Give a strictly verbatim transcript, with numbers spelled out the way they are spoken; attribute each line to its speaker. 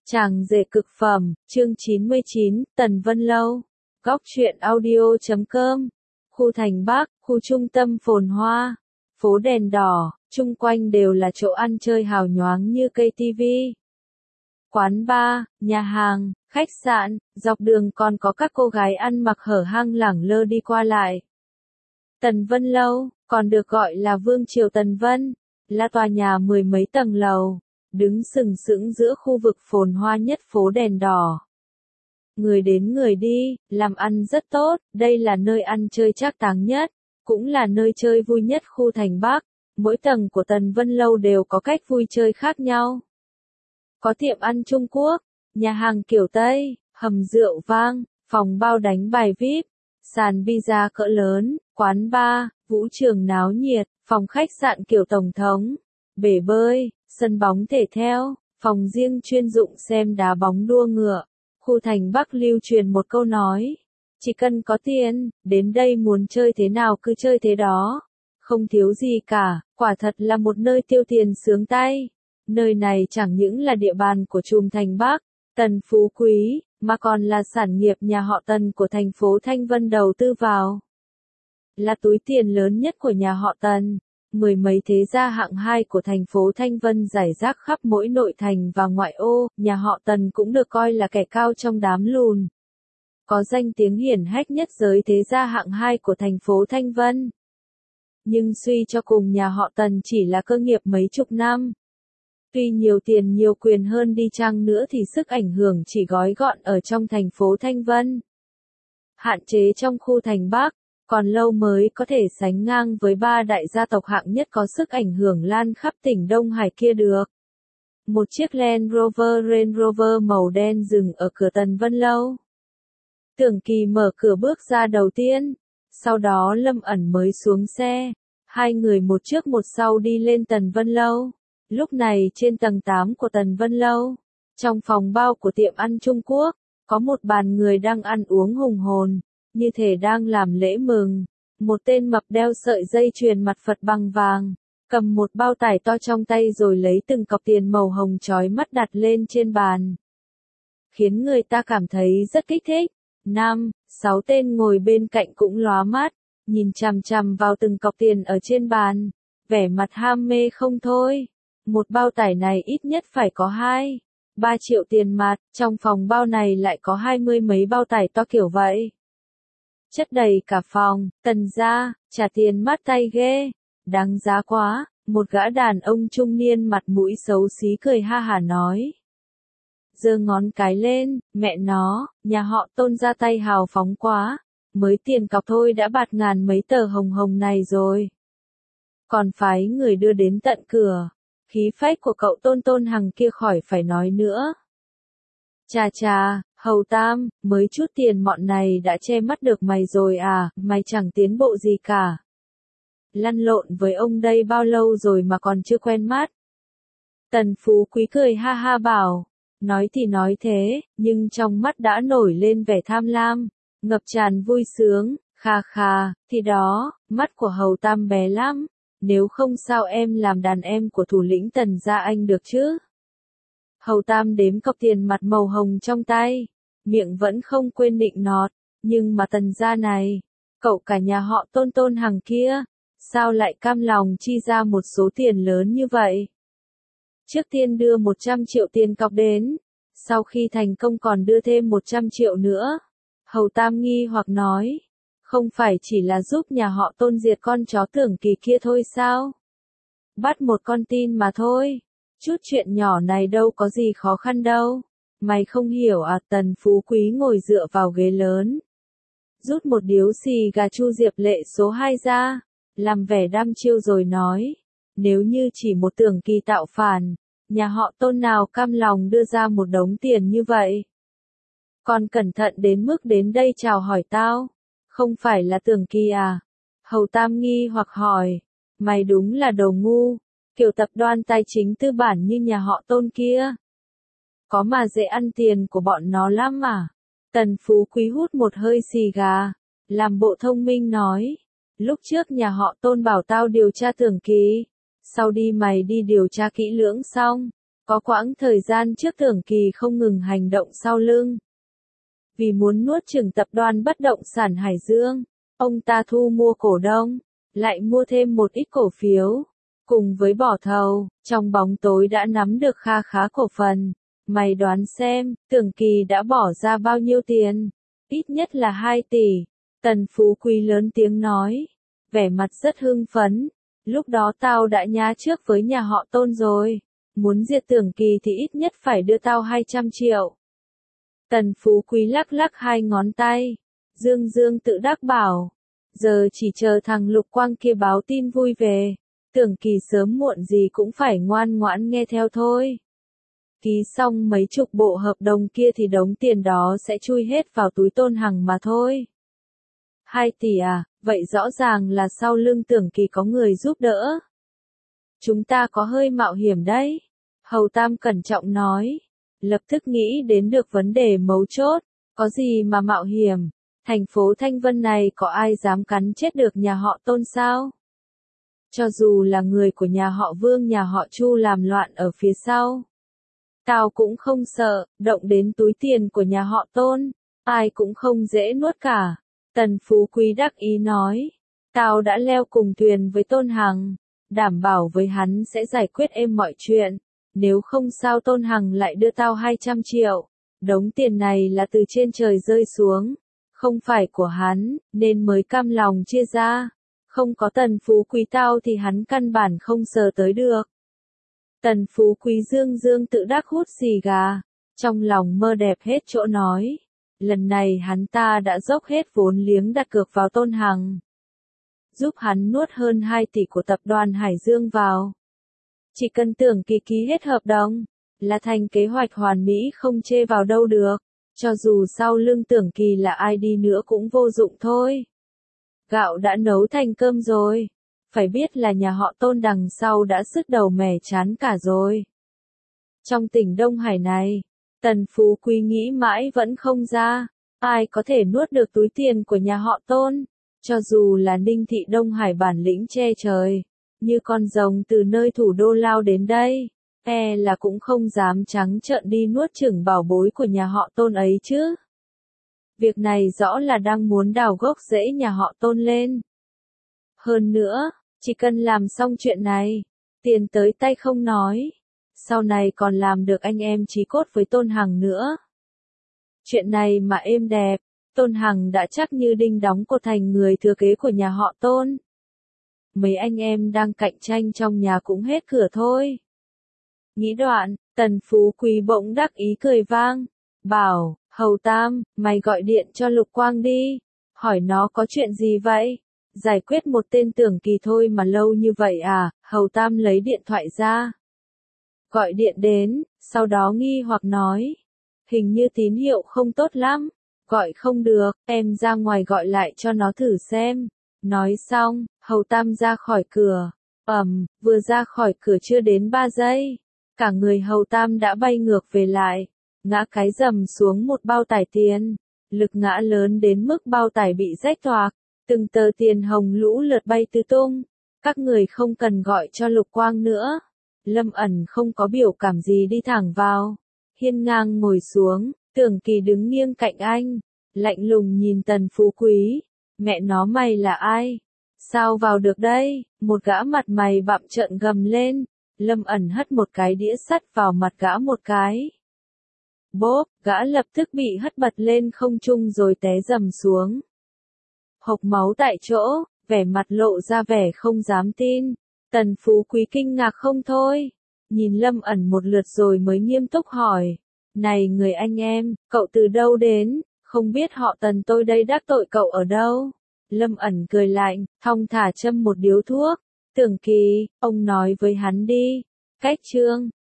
Speaker 1: Chàng rể cực phẩm, chương chín mươi chín, Tần Vân Lâu. Góc truyện audio chấm com. Khu thành Bắc, khu trung tâm phồn hoa, phố đèn đỏ, chung quanh đều là chỗ ăn chơi hào nhoáng như cây tivi. Quán bar, nhà hàng, khách sạn, dọc đường còn có các cô gái ăn mặc hở hang lẳng lơ đi qua lại. Tần Vân Lâu, còn được gọi là Vương Triều Tần Vân, là tòa nhà mười mấy tầng lầu, đứng sừng sững giữa khu vực phồn hoa nhất phố đèn đỏ. Người đến người đi, làm ăn rất tốt, đây là nơi ăn chơi trác táng nhất, cũng là nơi chơi vui nhất khu thành Bắc. Mỗi tầng của Tần Vân Lâu đều có cách vui chơi khác nhau. Có tiệm ăn Trung Quốc, nhà hàng kiểu Tây, hầm rượu vang, phòng bao đánh bài vi ai pi, sàn pizza cỡ lớn, quán bar, vũ trường náo nhiệt, phòng khách sạn kiểu tổng thống, bể bơi, sân bóng thể thao, phòng riêng chuyên dụng xem đá bóng đua ngựa. Khu thành Bắc lưu truyền một câu nói, chỉ cần có tiền, đến đây muốn chơi thế nào cứ chơi thế đó, không thiếu gì cả, quả thật là một nơi tiêu tiền sướng tay. Nơi này chẳng những là địa bàn của trùm thành Bắc, Tần Phú Quý, mà còn là sản nghiệp nhà họ Tần của thành phố Thanh Vân đầu tư vào. Là túi tiền lớn nhất của nhà họ Tần, mười mấy thế gia hạng hai của thành phố Thanh Vân rải rác khắp mỗi nội thành và ngoại ô, nhà họ Tần cũng được coi là kẻ cao trong đám lùn. Có danh tiếng hiển hách nhất giới thế gia hạng hai của thành phố Thanh Vân. Nhưng suy cho cùng nhà họ Tần chỉ là cơ nghiệp mấy chục năm. Tuy nhiều tiền nhiều quyền hơn đi chăng nữa thì sức ảnh hưởng chỉ gói gọn ở trong thành phố Thanh Vân. Hạn chế trong khu thành Bắc, còn lâu mới có thể sánh ngang với ba đại gia tộc hạng nhất có sức ảnh hưởng lan khắp tỉnh Đông Hải kia được. Một chiếc Land Rover Range Rover màu đen dừng ở cửa Tần Vân Lâu. Tưởng Kỳ mở cửa bước ra đầu tiên, sau đó Lâm Ẩn mới xuống xe. Hai người một trước một sau đi lên Tần Vân Lâu. Lúc này trên tầng tám của Tần Vân Lâu, trong phòng bao của tiệm ăn Trung Quốc, có một bàn người đang ăn uống hùng hồn, như thể đang làm lễ mừng. Một tên mập đeo sợi dây chuyền mặt Phật bằng vàng, cầm một bao tải to trong tay rồi lấy từng cọc tiền màu hồng chói mắt đặt lên trên bàn. Khiến người ta cảm thấy rất kích thích. Năm, sáu tên ngồi bên cạnh cũng lóa mắt, nhìn chằm chằm vào từng cọc tiền ở trên bàn, vẻ mặt ham mê không thôi. Một bao tải này ít nhất phải có hai, ba triệu tiền mặt, trong phòng bao này lại có hai mươi mấy bao tải to kiểu vậy. Chất đầy cả phòng, Tần gia, trả tiền mát tay ghê, đáng giá quá, một gã đàn ông trung niên mặt mũi xấu xí cười ha hả nói. Giơ ngón cái lên, mẹ nó, nhà họ Tôn ra tay hào phóng quá, mới tiền cọc thôi đã bạt ngàn mấy tờ hồng hồng này rồi. Còn phái người đưa đến tận cửa, khí phách của cậu Tôn Tôn Hằng kia khỏi phải nói nữa. Chà chà, Hầu Tam, mới chút tiền mọn này đã che mắt được mày rồi à, mày chẳng tiến bộ gì cả. Lăn lộn với ông đây bao lâu rồi mà còn chưa quen mắt. Tần Phú Quý cười ha ha bảo, nói thì nói thế, nhưng trong mắt đã nổi lên vẻ tham lam, ngập tràn vui sướng, kha kha, thì đó, mắt của Hầu Tam bé lắm, nếu không sao em làm đàn em của thủ lĩnh Tần gia anh được chứ. Hầu Tam đếm cọc tiền mặt màu hồng trong tay, miệng vẫn không quên nịnh nọt, nhưng mà Tần gia này, cậu cả nhà họ Tôn Tôn Hằng kia, sao lại cam lòng chi ra một số tiền lớn như vậy? Trước tiên đưa một trăm triệu tiền cọc đến, sau khi thành công còn đưa thêm một trăm triệu nữa. Hầu Tam nghi hoặc nói, không phải chỉ là giúp nhà họ Tôn diệt con chó Tưởng Kỳ kia thôi sao? Bắt một con tin mà thôi, chút chuyện nhỏ này đâu có gì khó khăn đâu. Mày không hiểu à? Tần Phú Quý ngồi dựa vào ghế lớn, rút một điếu xì gà Chu Diệp Lệ số hai ra, làm vẻ đăm chiêu rồi nói, nếu như chỉ một Tưởng Kỳ tạo phản, nhà họ Tôn nào cam lòng đưa ra một đống tiền như vậy? Còn cẩn thận đến mức đến đây chào hỏi tao, không phải là Tưởng Kỳ à? Hầu Tam nghi hoặc hỏi, mày đúng là đồ ngu, kiểu tập đoàn tài chính tư bản như nhà họ Tôn kia. Có mà dễ ăn tiền của bọn nó lắm à? Tần Phú Quý hút một hơi xì gà, làm bộ thông minh nói, lúc trước nhà họ Tôn bảo tao điều tra Tưởng Kỳ, sau đi mày đi điều tra kỹ lưỡng xong, Có quãng thời gian trước Tưởng Kỳ không ngừng hành động sau lưng. Vì muốn nuốt chửng tập đoàn bất động sản Hải Dương, ông ta thu mua cổ đông, lại mua thêm một ít cổ phiếu. Cùng với bỏ thầu, trong bóng tối đã nắm được kha khá cổ phần. Mày đoán xem, Tưởng Kỳ đã bỏ ra bao nhiêu tiền? Ít nhất là hai tỷ. Tần Phú Quý lớn tiếng nói, vẻ mặt rất hưng phấn. Lúc đó tao đã nhá trước với nhà họ Tôn rồi. Muốn diệt Tưởng Kỳ thì ít nhất phải đưa tao hai trăm triệu. Tần Phú Quý lắc lắc hai ngón tay. Dương dương tự đắc bảo. Giờ chỉ chờ thằng Lục Quang kia báo tin vui về. Tưởng Kỳ sớm muộn gì cũng phải ngoan ngoãn nghe theo thôi. Ký xong mấy chục bộ hợp đồng kia thì đống tiền đó sẽ chui hết vào túi Tôn Hằng mà thôi. Hai tỷ à, vậy rõ ràng là sau lưng Tưởng Kỳ có người giúp đỡ. Chúng ta có hơi mạo hiểm đấy. Hầu Tam cẩn trọng nói. Lập tức nghĩ đến được vấn đề mấu chốt. Có gì mà mạo hiểm? Thành phố Thanh Vân này có ai dám cắn chết được nhà họ Tôn sao? Cho dù là người của nhà họ Vương nhà họ Chu làm loạn ở phía sau. Tao cũng không sợ, động đến túi tiền của nhà họ Tôn. Ai cũng không dễ nuốt cả. Tần Phú Quý đắc ý nói. Tao đã leo cùng thuyền với Tôn Hằng. Đảm bảo với hắn sẽ giải quyết êm mọi chuyện. Nếu không sao Tôn Hằng lại đưa tao hai trăm triệu. Đống tiền này là từ trên trời rơi xuống. Không phải của hắn, nên mới cam lòng chia ra. Không có Tần Phú Quý tao thì hắn căn bản không sờ tới được. Tần Phú Quý dương dương tự đắc hút xì gà. Trong lòng mơ đẹp hết chỗ nói. Lần này hắn ta đã dốc hết vốn liếng đặt cược vào Tôn Hằng. Giúp hắn nuốt hơn hai tỷ của tập đoàn Hải Dương vào. Chỉ cần Tưởng Kỳ ký hết hợp đồng, là thành kế hoạch hoàn mỹ không chê vào đâu được. Cho dù sau lưng Tưởng Kỳ là ai đi nữa cũng vô dụng thôi. Gạo đã nấu thành cơm rồi. Phải biết là nhà họ Tôn đằng sau đã sứt đầu mẻ chán cả rồi. Trong tỉnh Đông Hải này, Tần Phú Quý nghĩ mãi vẫn không ra. Ai có thể nuốt được túi tiền của nhà họ Tôn? Cho dù là Ninh Thị Đông Hải bản lĩnh che trời. Như con rồng từ nơi thủ đô lao đến đây. E là cũng không dám trắng trợn đi nuốt chửng bảo bối của nhà họ Tôn ấy chứ. Việc này rõ là đang muốn đào gốc rễ nhà họ Tôn lên. Hơn nữa, chỉ cần làm xong chuyện này, tiền tới tay không nói. Sau này còn làm được anh em chí cốt với Tôn Hằng nữa. Chuyện này mà êm đẹp, Tôn Hằng đã chắc như đinh đóng cột thành người thừa kế của nhà họ Tôn. Mấy anh em đang cạnh tranh trong nhà cũng hết cửa thôi. Nghĩ đoạn, Tần Phú Quý bỗng đắc ý cười vang. Bảo, Hầu Tam, mày gọi điện cho Lục Quang đi. Hỏi nó có chuyện gì vậy? Giải quyết một tên Tưởng Kỳ thôi mà lâu như vậy à? Hầu Tam lấy điện thoại ra. Gọi điện đến, sau đó nghi hoặc nói. Hình như tín hiệu không tốt lắm. Gọi không được, em ra ngoài gọi lại cho nó thử xem. Nói xong, Hầu Tam ra khỏi cửa. Ầm, vừa ra khỏi cửa chưa đến ba giây. Cả người Hầu Tam đã bay ngược về lại. Ngã cái rầm xuống một bao tải tiền. Lực ngã lớn đến mức bao tải bị rách toạc. Từng tờ tiền hồng lũ lượt bay tứ tung. Các người không cần gọi cho Lục Quang nữa. Lâm Ẩn không có biểu cảm gì đi thẳng vào. Hiên ngang ngồi xuống, Tưởng Kỳ đứng nghiêng cạnh anh. Lạnh lùng nhìn Tần Phú Quý. Mẹ nó mày là ai? Sao vào được đây? Một gã mặt mày bặm trợn gầm lên. Lâm Ẩn hất một cái đĩa sắt vào mặt gã một cái. Bốp, gã lập tức bị hất bật lên không trung rồi té rầm xuống. Hộc máu tại chỗ, vẻ mặt lộ ra vẻ không dám tin. Tần Phú Quý kinh ngạc không thôi. Nhìn Lâm Ẩn một lượt rồi mới nghiêm túc hỏi. Này người anh em, cậu từ đâu đến? Không biết họ Tần tôi đây đắc tội cậu ở đâu? Lâm Ẩn cười lạnh, thong thả châm một điếu thuốc. Tưởng Kỳ, ông nói với hắn đi. Cách chương.